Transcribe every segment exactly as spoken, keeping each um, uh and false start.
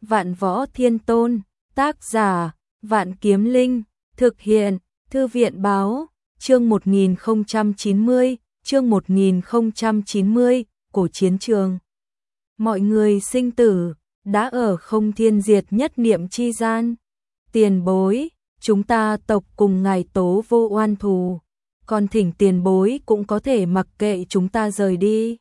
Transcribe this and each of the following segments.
Vạn Võ Thiên Tôn, tác giả, Vạn Kiếm Linh, thực hiện, Thư viện báo, chương một nghìn không trăm chín mươi, chương một nghìn không trăm chín mươi, cổ chiến trường. Mọi người sinh tử, đã ở không thiên diệt nhất niệm chi gian. Tiền bối, chúng ta tộc cùng ngài tố vô oan thù, còn thỉnh tiền bối cũng có thể mặc kệ chúng ta rời đi.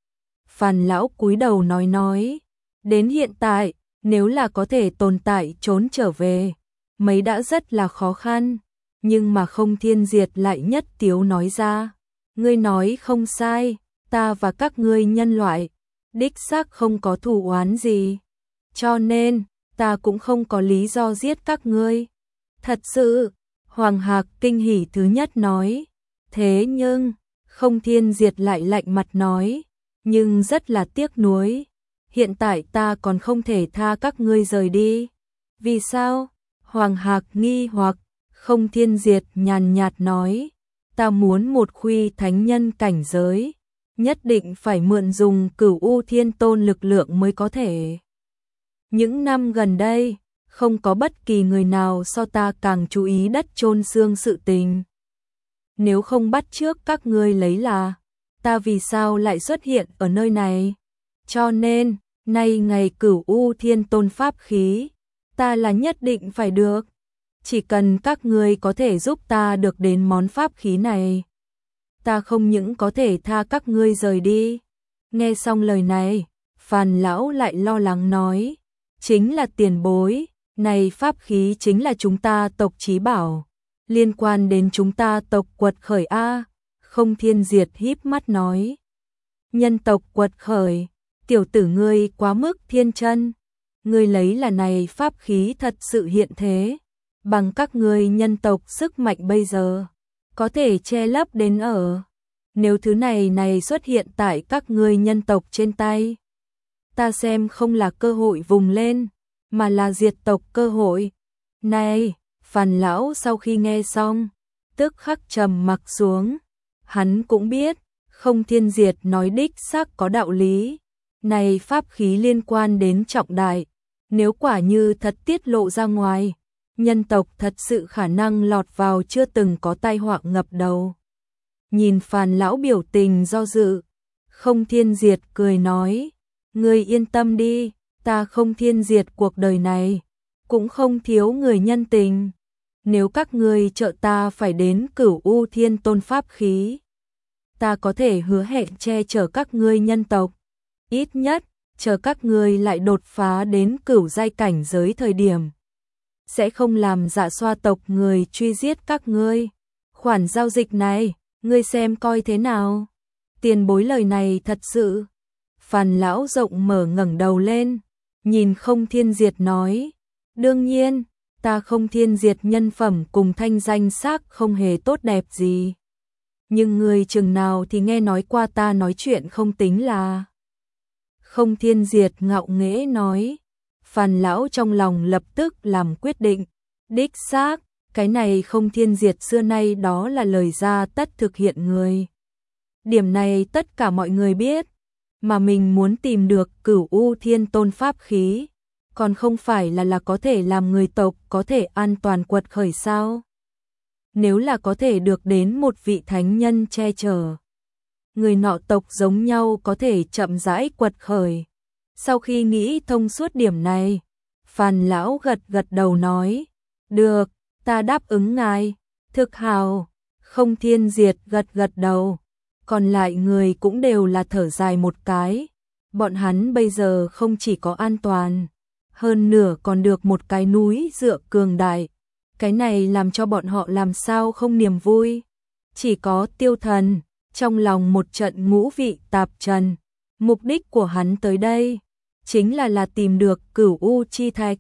Phàn lão cúi đầu nói nói, đến hiện tại, nếu là có thể tồn tại trốn trở về, mấy đã rất là khó khăn, nhưng mà không thiên diệt lại nhất tiếu nói ra, ngươi nói không sai, ta và các ngươi nhân loại, đích xác không có thù oán gì, cho nên, ta cũng không có lý do giết các ngươi. Thật sự, Hoàng Hạc kinh hỉ thứ nhất nói, thế nhưng, không thiên diệt lại lạnh mặt nói, nhưng rất là tiếc nuối, hiện tại ta còn không thể tha các ngươi rời đi. Vì sao? Hoàng Hạc nghi hoặc, không thiên diệt nhàn nhạt nói, ta muốn một khuy thánh nhân cảnh giới, nhất định phải mượn dùng Cửu U Thiên Tôn lực lượng mới có thể. Những năm gần đây, không có bất kỳ người nào so ta càng chú ý đất chôn xương sự tình. Nếu không bắt trước các ngươi lấy là, ta vì sao lại xuất hiện ở nơi này? Cho nên, nay ngày Cửu U Thiên Tôn pháp khí, ta là nhất định phải được. Chỉ cần các ngươi có thể giúp ta được đến món pháp khí này, ta không những có thể tha các ngươi rời đi. Nghe xong lời này, Phàn lão lại lo lắng nói, chính là tiền bối, này pháp khí chính là chúng ta tộc chí bảo, liên quan đến chúng ta tộc quật khởi a. Không thiên diệt híp mắt nói, nhân tộc quật khởi, tiểu tử ngươi quá mức thiên chân, ngươi lấy là này pháp khí thật sự hiện thế, bằng các ngươi nhân tộc sức mạnh bây giờ, có thể che lấp đến ở. Nếu thứ này này xuất hiện tại các ngươi nhân tộc trên tay, ta xem không là cơ hội vùng lên, mà là diệt tộc cơ hội. Này, Phàn lão sau khi nghe xong, tức khắc trầm mặc xuống, hắn cũng biết, không thiên diệt nói đích xác có đạo lý, này pháp khí liên quan đến trọng đại, nếu quả như thật tiết lộ ra ngoài, nhân tộc thật sự khả năng lọt vào chưa từng có tai họa ngập đầu. Nhìn Phàn lão biểu tình do dự, không thiên diệt cười nói, ngươi yên tâm đi, ta không thiên diệt cuộc đời này, cũng không thiếu người nhân tình. Nếu các ngươi trợ ta phải đến Cửu U Thiên Tôn pháp khí, ta có thể hứa hẹn che chở các ngươi nhân tộc, ít nhất, chờ các ngươi lại đột phá đến cửu giai cảnh giới thời điểm, sẽ không làm Dạ Xoa tộc người truy giết các ngươi. Khoản giao dịch này, ngươi xem coi thế nào? Tiền bối lời này thật sự. Phàn lão rộng mở ngẩng đầu lên, nhìn không thiên diệt nói, đương nhiên, ta không thiên diệt nhân phẩm cùng thanh danh xác không hề tốt đẹp gì. Nhưng người chừng nào thì nghe nói qua ta nói chuyện không tính là. Không thiên diệt ngạo nghễ nói, Phàn lão trong lòng lập tức làm quyết định, đích xác, cái này không thiên diệt xưa nay đó là lời ra tất thực hiện người. Điểm này tất cả mọi người biết, mà mình muốn tìm được Cửu U Thiên Tôn pháp khí, còn không phải là là có thể làm người tộc có thể an toàn quật khởi sao? Nếu là có thể được đến một vị thánh nhân che chở, người nọ tộc giống nhau có thể chậm rãi quật khởi. Sau khi nghĩ thông suốt điểm này, Phàn lão gật gật đầu nói, được, ta đáp ứng ngài. Thực hào. Không thiên diệt gật gật đầu, còn lại người cũng đều là thở dài một cái. Bọn hắn bây giờ không chỉ có an toàn, hơn nửa còn được một cái núi dựa cường đại. Cái này làm cho bọn họ làm sao không niềm vui. Chỉ có Tiêu Thần, trong lòng một trận ngũ vị tạp trần. Mục đích của hắn tới đây, chính là là tìm được Cửu U Chi Thạch.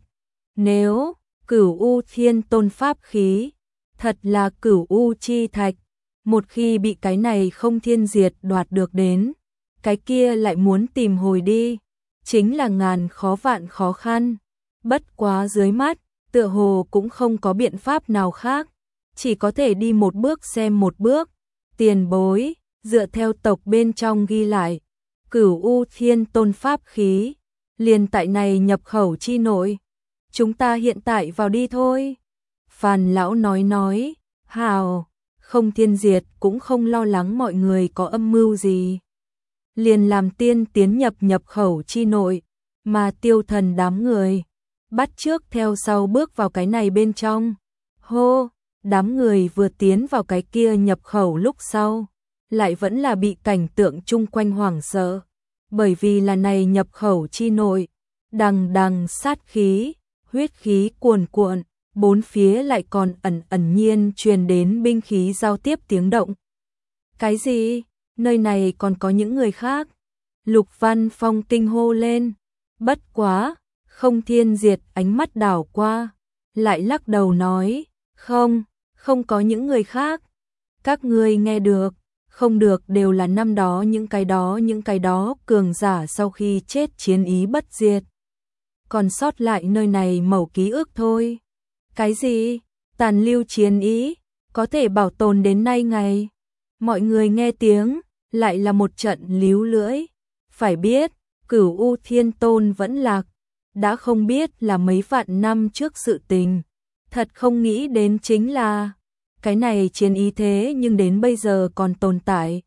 Nếu Cửu U Thiên Tôn pháp khí, thật là Cửu U Chi Thạch, một khi bị cái này không thiên diệt đoạt được đến, cái kia lại muốn tìm hồi đi, chính là ngàn khó vạn khó khăn. Bất quá dưới mắt, tựa hồ cũng không có biện pháp nào khác, chỉ có thể đi một bước xem một bước. Tiền bối, dựa theo tộc bên trong ghi lại, Cửu U Thiên Tôn pháp khí liền tại này nhập khẩu chi nội. Chúng ta hiện tại vào đi thôi. Phàn lão nói nói, hào, Không Thiên Diệt cũng không lo lắng mọi người có âm mưu gì. Liền làm tiên tiến nhập nhập khẩu chi nội, mà Tiêu Thần đám người bắt trước theo sau bước vào cái này bên trong. Hô, đám người vừa tiến vào cái kia nhập khẩu lúc sau, lại vẫn là bị cảnh tượng chung quanh hoảng sợ, bởi vì là này nhập khẩu chi nội, đằng đằng sát khí, huyết khí cuồn cuộn, bốn phía lại còn ẩn ẩn nhiên truyền đến binh khí giao tiếp tiếng động. Cái gì? Nơi này còn có những người khác? Lục Văn Phong kinh hô lên. Bất quá, Không Thiên Diệt ánh mắt đảo qua, lại lắc đầu nói, không, không có những người khác. Các ngươi nghe được, không được đều là năm đó những cái đó những cái đó cường giả sau khi chết chiến ý bất diệt. Còn sót lại nơi này mẩu ký ức thôi. Cái gì? Tàn lưu chiến ý, có thể bảo tồn đến nay ngày. Mọi người nghe tiếng, lại là một trận líu lưỡi. Phải biết, Cửu U Thiên Tôn vẫn lạc, đã không biết là mấy vạn năm trước sự tình. Thật không nghĩ đến chính là, cái này chiến ý thế nhưng đến bây giờ còn tồn tại.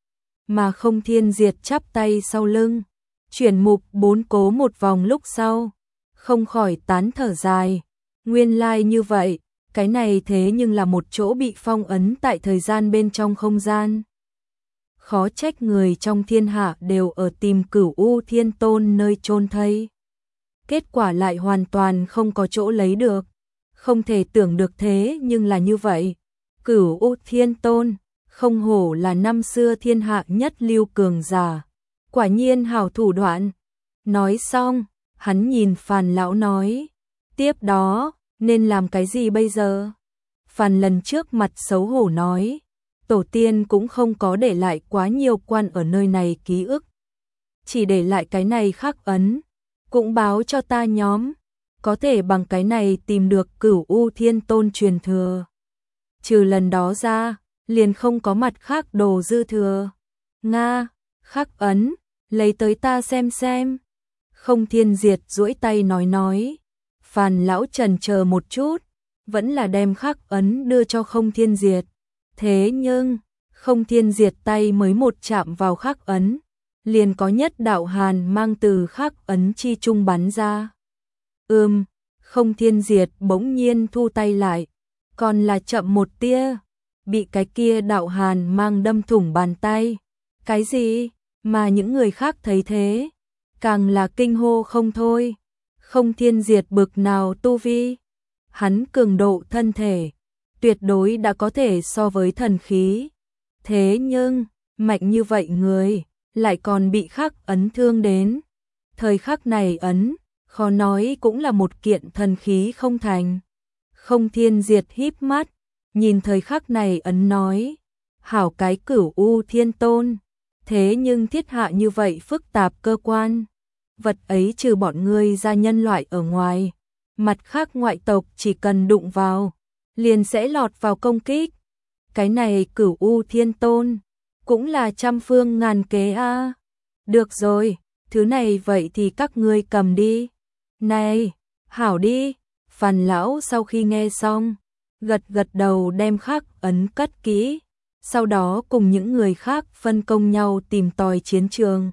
Mà Không Thiên Diệt chắp tay sau lưng, chuyển mục bốn cố một vòng lúc sau, không khỏi tán thở dài. Nguyên lai like như vậy, cái này thế nhưng là một chỗ bị phong ấn tại thời gian bên trong không gian. Khó trách người trong thiên hạ đều ở tìm Cửu U Thiên Tôn nơi chôn thây. Kết quả lại hoàn toàn không có chỗ lấy được. Không thể tưởng được thế nhưng là như vậy. Cửu U Thiên Tôn, không hổ là năm xưa thiên hạ nhất lưu cường giả. Quả nhiên hảo thủ đoạn. Nói xong, hắn nhìn Phàn lão nói, tiếp đó, nên làm cái gì bây giờ? Phàn lần trước mặt xấu hổ nói, tổ tiên cũng không có để lại quá nhiều quan ở nơi này ký ức. Chỉ để lại cái này khắc ấn, cũng báo cho ta nhóm, có thể bằng cái này tìm được Cửu U Thiên Tôn truyền thừa. Trừ lần đó ra, liền không có mặt khác đồ dư thừa. Nga, khắc ấn, lấy tới ta xem xem. Không Thiên Diệt duỗi tay nói nói. Phàn lão trần chờ một chút, vẫn là đem khắc ấn đưa cho Không Thiên Diệt. Thế nhưng, Không Thiên Diệt tay mới một chạm vào khắc ấn, liền có nhất đạo hàn mang từ khắc ấn chi trung bắn ra. Ừm, Không Thiên Diệt bỗng nhiên thu tay lại, còn là chậm một tia, bị cái kia đạo hàn mang đâm thủng bàn tay. Cái gì? Mà những người khác thấy thế, càng là kinh hô không thôi. Không Thiên Diệt bực nào tu vi, hắn cường độ thân thể, tuyệt đối đã có thể so với thần khí. Thế nhưng, mạnh như vậy người, lại còn bị khắc ấn thương đến. Thời khắc này ấn, khó nói cũng là một kiện thần khí không thành. Không Thiên Diệt híp mắt, nhìn thời khắc này ấn nói, hảo cái Cửu U Thiên Tôn, thế nhưng thiết hạ như vậy phức tạp cơ quan. Vật ấy trừ bọn ngươi ra nhân loại ở ngoài, mặt khác ngoại tộc chỉ cần đụng vào, liền sẽ lọt vào công kích. Cái này Cửu U Thiên Tôn, cũng là trăm phương ngàn kế a. À. Được rồi, thứ này vậy thì các ngươi cầm đi. Này, hảo đi. Phàn lão sau khi nghe xong, gật gật đầu đem khắc ấn cất kỹ, sau đó cùng những người khác phân công nhau tìm tòi chiến trường.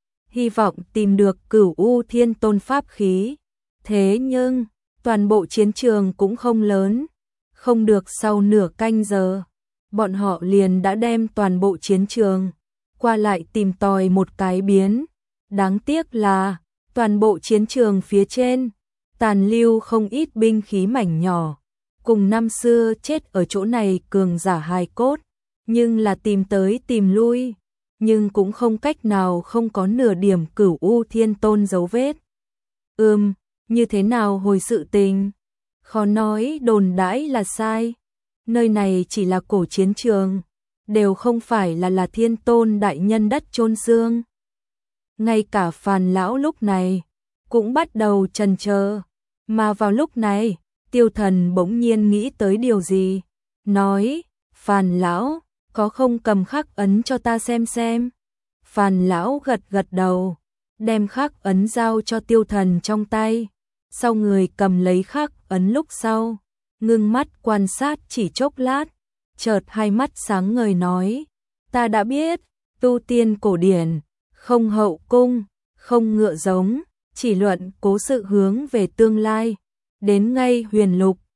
Hy vọng tìm được Cửu U Thiên Tôn pháp khí. Thế nhưng, toàn bộ chiến trường cũng không lớn. Không được sau nửa canh giờ, bọn họ liền đã đem toàn bộ chiến trường qua lại tìm tòi một cái biến. Đáng tiếc là, toàn bộ chiến trường phía trên, tàn lưu không ít binh khí mảnh nhỏ, cùng năm xưa chết ở chỗ này cường giả hài cốt, nhưng là tìm tới tìm lui, nhưng cũng không cách nào không có nửa điểm Cửu U Thiên Tôn dấu vết. Ừm, như thế nào hồi sự tình? Khó nói đồn đãi là sai. Nơi này chỉ là cổ chiến trường, đều không phải là là Thiên Tôn đại nhân đất chôn xương. Ngay cả Phàn lão lúc này cũng bắt đầu chần chờ, mà vào lúc này, Tiêu Thần bỗng nhiên nghĩ tới điều gì, nói: "Phàn lão, có không cầm khắc ấn cho ta xem xem?" Phàn lão gật gật đầu, đem khắc ấn giao cho Tiêu Thần trong tay. Sau người cầm lấy khắc ấn lúc sau, ngưng mắt quan sát chỉ chốc lát, chợt hai mắt sáng ngời nói, ta đã biết, tu tiên cổ điển, không hậu cung, không ngựa giống, chỉ luận cố sự hướng về tương lai, đến ngay huyền lục,